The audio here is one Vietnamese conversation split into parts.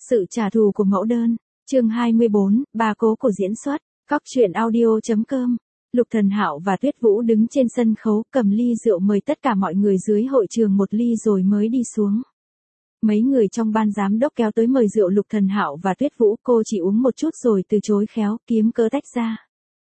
Sự trả thù của mẫu đơn, chương 24, bà cố của diễn xuất, Cóc truyện audio.com. Lục Thần Hạo và Tuyết Vũ đứng trên sân khấu, cầm ly rượu mời tất cả mọi người dưới hội trường một ly rồi mới đi xuống. Mấy người trong ban giám đốc kéo tới mời rượu Lục Thần Hạo và Tuyết Vũ, cô chỉ uống một chút rồi từ chối khéo, kiếm cớ tách ra.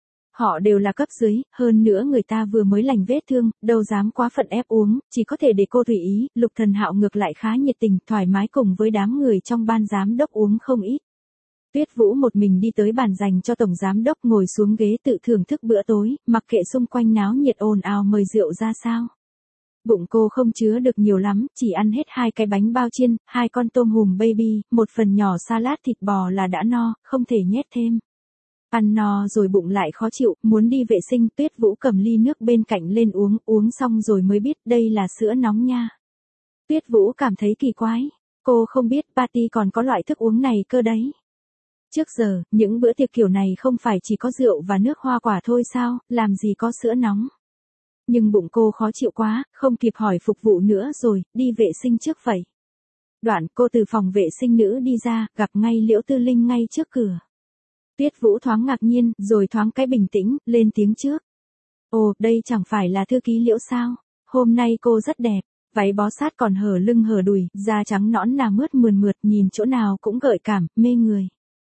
Họ đều là cấp dưới, hơn nữa người ta vừa mới lành vết thương, đâu dám quá phận ép uống, chỉ có thể để cô tùy ý. Lục Thần Hạo ngược lại khá nhiệt tình, thoải mái cùng với đám người trong ban giám đốc uống không ít. Tuyết Vũ một mình đi tới bàn dành cho tổng giám đốc, ngồi xuống ghế tự thưởng thức bữa tối, mặc kệ xung quanh náo nhiệt ồn ào mời rượu ra sao. Bụng cô không chứa được nhiều lắm, chỉ ăn hết 2 cái bánh bao chiên, 2 con tôm hùm baby, một phần nhỏ salad thịt bò là đã no, không thể nhét thêm. Ăn no rồi bụng lại khó chịu, muốn đi vệ sinh. Tuyết Vũ cầm ly nước bên cạnh lên uống xong rồi mới biết đây là sữa nóng nha. Tuyết Vũ cảm thấy kỳ quái, cô không biết party còn có loại thức uống này cơ đấy. Trước giờ, những bữa tiệc kiểu này không phải chỉ có rượu và nước hoa quả thôi sao, làm gì có sữa nóng. Nhưng bụng cô khó chịu quá, không kịp hỏi phục vụ nữa rồi, đi vệ sinh trước vậy. Đoạn cô từ phòng vệ sinh nữ đi ra, gặp ngay Liễu Tư Linh ngay trước cửa. Tuyết Vũ thoáng ngạc nhiên, rồi thoáng cái bình tĩnh, lên tiếng trước. Ồ, đây chẳng phải là thư ký Liễu sao? Hôm nay cô rất đẹp, váy bó sát còn hở lưng hở đùi, da trắng nõn nà mướt mượt mượt, nhìn chỗ nào cũng gợi cảm, mê người.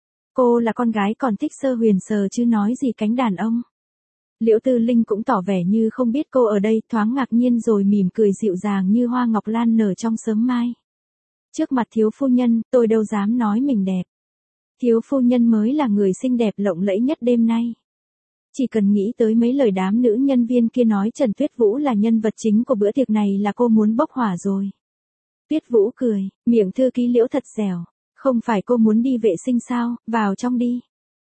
Cô là con gái còn thích sơ huyền sờ chứ nói gì cánh đàn ông. Liễu Tư Linh cũng tỏ vẻ như không biết cô ở đây, thoáng ngạc nhiên rồi mỉm cười dịu dàng như hoa ngọc lan nở trong sớm mai. Trước mặt thiếu phu nhân, tôi đâu dám nói mình đẹp. Thiếu phu nhân mới là người xinh đẹp lộng lẫy nhất đêm nay. Chỉ cần nghĩ tới mấy lời đám nữ nhân viên kia nói Trần Tuyết Vũ là nhân vật chính của bữa tiệc này là cô muốn bốc hỏa rồi. Tuyết Vũ cười, miệng thư ký Liễu thật dẻo. Không phải cô muốn đi vệ sinh sao, vào trong đi.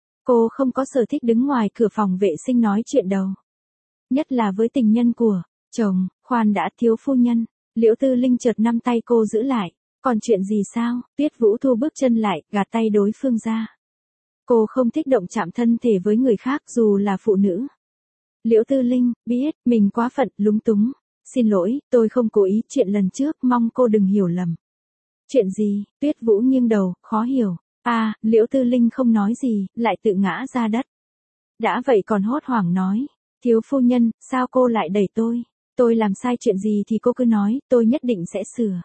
Cô không có sở thích đứng ngoài cửa phòng vệ sinh nói chuyện đâu. Nhất là với tình nhân của chồng. Khoan đã, thiếu phu nhân. Liễu Tư Linh chợt nắm tay cô giữ lại. Còn chuyện gì sao? Tuyết Vũ thu bước chân lại, gạt tay đối phương ra. Cô không thích động chạm thân thể với người khác dù là phụ nữ. Liễu Tư Linh, biết, mình quá phận, lúng túng. Xin lỗi, tôi không cố ý, chuyện lần trước, mong cô đừng hiểu lầm. Chuyện gì? Tuyết Vũ nghiêng đầu, khó hiểu. À, Liễu Tư Linh không nói gì, lại tự ngã ra đất. Đã vậy còn hốt hoảng nói. Thiếu phu nhân, sao cô lại đẩy tôi? Tôi làm sai chuyện gì thì cô cứ nói, tôi nhất định sẽ sửa.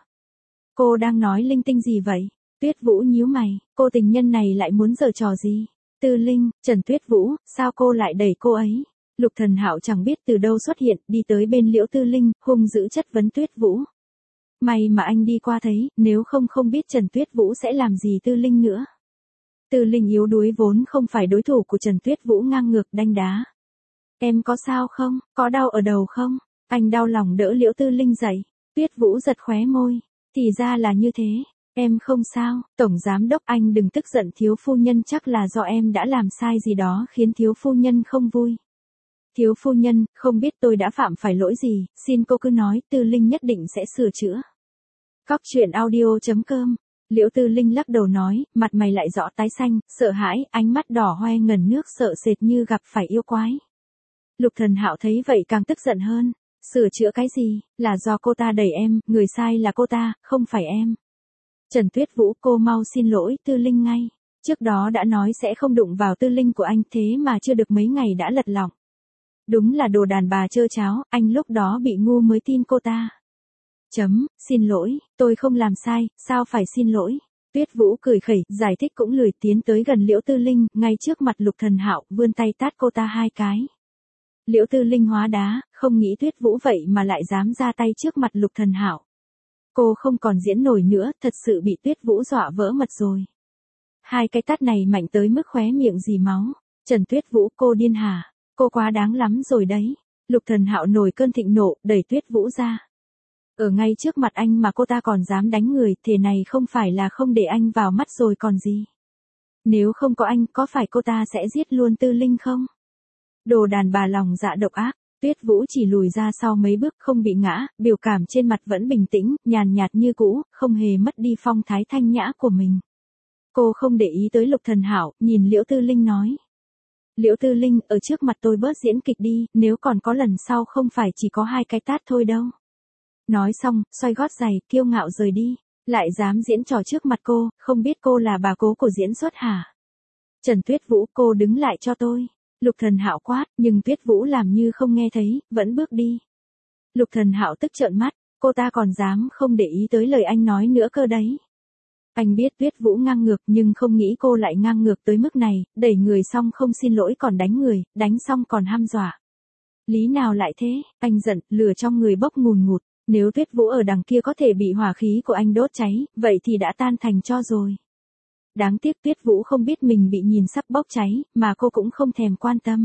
Cô đang nói linh tinh gì vậy? Tuyết Vũ nhíu mày, cô tình nhân này lại muốn giở trò gì? Tư Linh, Trần Tuyết Vũ, sao cô lại đẩy cô ấy? Lục Thần Hạo chẳng biết từ đâu xuất hiện, đi tới bên Liễu Tư Linh, hung dữ chất vấn Tuyết Vũ. May mà anh đi qua thấy, nếu không biết Trần Tuyết Vũ sẽ làm gì Tư Linh nữa. Tư Linh yếu đuối vốn không phải đối thủ của Trần Tuyết Vũ, ngang ngược đanh đá. Em có sao không? Có đau ở đầu không? Anh đau lòng đỡ Liễu Tư Linh dậy. Tuyết Vũ giật khóe môi. Thì ra là như thế. Em không sao, tổng giám đốc anh đừng tức giận, thiếu phu nhân chắc là do em đã làm sai gì đó khiến thiếu phu nhân không vui. Thiếu phu nhân, không biết tôi đã phạm phải lỗi gì, xin cô cứ nói, Tư Linh nhất định sẽ sửa chữa. Cóc truyện audio.com. Liễu Tư Linh lắc đầu nói, mặt mày lại rõ tái xanh, sợ hãi, ánh mắt đỏ hoe ngần nước, sợ sệt như gặp phải yêu quái. Lục Thần Hạo thấy vậy càng tức giận hơn. Sửa chữa cái gì, là do cô ta đẩy em, người sai là cô ta, không phải em. Trần Tuyết Vũ, cô mau xin lỗi Tư Linh ngay. Trước đó đã nói sẽ không đụng vào Tư Linh của anh, thế mà chưa được mấy ngày đã lật lọng. Đúng là đồ đàn bà trơ cháo, anh lúc đó bị ngu mới tin cô ta. Xin lỗi, tôi không làm sai, sao phải xin lỗi. Tuyết Vũ cười khẩy, giải thích cũng lười, tiến tới gần Liễu Tư Linh, ngay trước mặt Lục Thần Hạo, vươn tay tát cô ta 2 cái. Liễu Tư Linh hóa đá, không nghĩ Tuyết Vũ vậy mà lại dám ra tay trước mặt Lục Thần Hạo. Cô không còn diễn nổi nữa, thật sự bị Tuyết Vũ dọa vỡ mật rồi. 2 cái tát này mạnh tới mức khóe miệng rỉ máu. Trần Tuyết Vũ, cô điên hả? Cô quá đáng lắm rồi đấy. Lục Thần Hạo nổi cơn thịnh nộ, đẩy Tuyết Vũ ra. Ở ngay trước mặt anh mà cô ta còn dám đánh người, thế này không phải là không để anh vào mắt rồi còn gì. Nếu không có anh, có phải cô ta sẽ giết luôn Tư Linh không? Đồ đàn bà lòng dạ độc ác. Tuyết Vũ chỉ lùi ra sau mấy bước, không bị ngã, biểu cảm trên mặt vẫn bình tĩnh, nhàn nhạt như cũ, không hề mất đi phong thái thanh nhã của mình. Cô không để ý tới Lục Thần Hạo, nhìn Liễu Tư Linh nói. Liễu Tư Linh, ở trước mặt tôi bớt diễn kịch đi, nếu còn có lần sau không phải chỉ có 2 cái tát thôi đâu. Nói xong, xoay gót giày, kiêu ngạo rời đi. Lại dám diễn trò trước mặt cô, không biết cô là bà cố của diễn xuất hả? Trần Tuyết Vũ, cô đứng lại cho tôi. Lục Thần Hạo quát, nhưng Tuyết Vũ làm như không nghe thấy, vẫn bước đi. Lục Thần Hạo tức trợn mắt, cô ta còn dám không để ý tới lời anh nói nữa cơ đấy. Anh biết Tuyết Vũ ngang ngược nhưng không nghĩ cô lại ngang ngược tới mức này, đẩy người xong không xin lỗi còn đánh người, đánh xong còn hăm dọa. Lý nào lại thế, anh giận, lửa trong người bốc ngùn ngụt, nếu Tuyết Vũ ở đằng kia có thể bị hỏa khí của anh đốt cháy, vậy thì đã tan thành tro rồi. Đáng tiếc Tuyết Vũ không biết mình bị nhìn sắp bốc cháy, mà cô cũng không thèm quan tâm.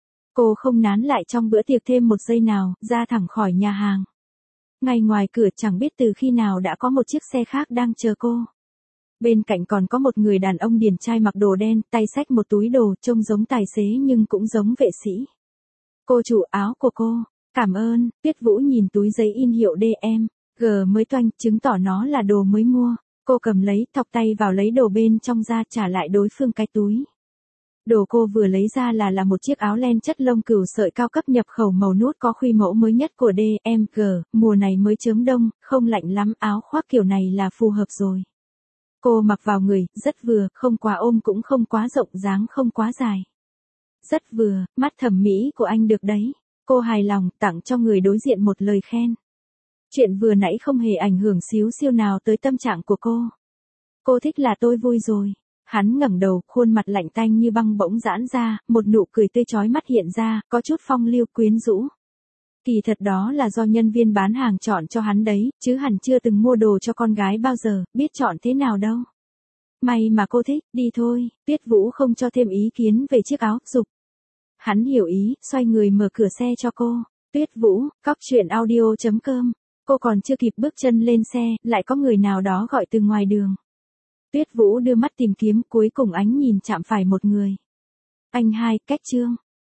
Cô không nán lại trong bữa tiệc thêm một giây nào, ra thẳng khỏi nhà hàng. Ngay ngoài cửa chẳng biết từ khi nào đã có một chiếc xe khác đang chờ cô. Bên cạnh còn có một người đàn ông điển trai mặc đồ đen, tay xách một túi đồ, trông giống tài xế nhưng cũng giống vệ sĩ. Cô chủ, áo của cô. Cảm ơn. Tuyết Vũ nhìn túi giấy in hiệu DM, G mới toanh, chứng tỏ nó là đồ mới mua. Cô cầm lấy, thọc tay vào lấy đồ bên trong ra, trả lại đối phương cái túi. Đồ cô vừa lấy ra là một chiếc áo len chất lông cừu sợi cao cấp nhập khẩu màu nút có khuy mẫu mới nhất của DMG, mùa này mới chớm đông, không lạnh lắm, áo khoác kiểu này là phù hợp rồi. Cô mặc vào người, rất vừa, không quá ôm cũng không quá rộng, dáng không quá dài. Rất vừa, mắt thẩm mỹ của anh được đấy. Cô hài lòng, tặng cho người đối diện một lời khen. Chuyện vừa nãy không hề ảnh hưởng xíu xiu nào tới tâm trạng của cô. Cô thích là tôi vui rồi. Hắn ngẩng đầu, khuôn mặt lạnh tanh như băng bỗng giãn ra, một nụ cười tươi chói mắt hiện ra, có chút phong lưu quyến rũ. Kỳ thật đó là do nhân viên bán hàng chọn cho hắn đấy, chứ hắn chưa từng mua đồ cho con gái bao giờ, biết chọn thế nào đâu. May mà cô thích, đi thôi. Tuyết Vũ không cho thêm ý kiến về chiếc áo, giục. Hắn hiểu ý, xoay người mở cửa xe cho cô. Tuyết Vũ, coctruyện.audio.com. Cô còn chưa kịp bước chân lên xe, lại có người nào đó gọi từ ngoài đường. Tuyết Vũ đưa mắt tìm kiếm, cuối cùng ánh nhìn chạm phải một người. Anh hai, Cách Trương.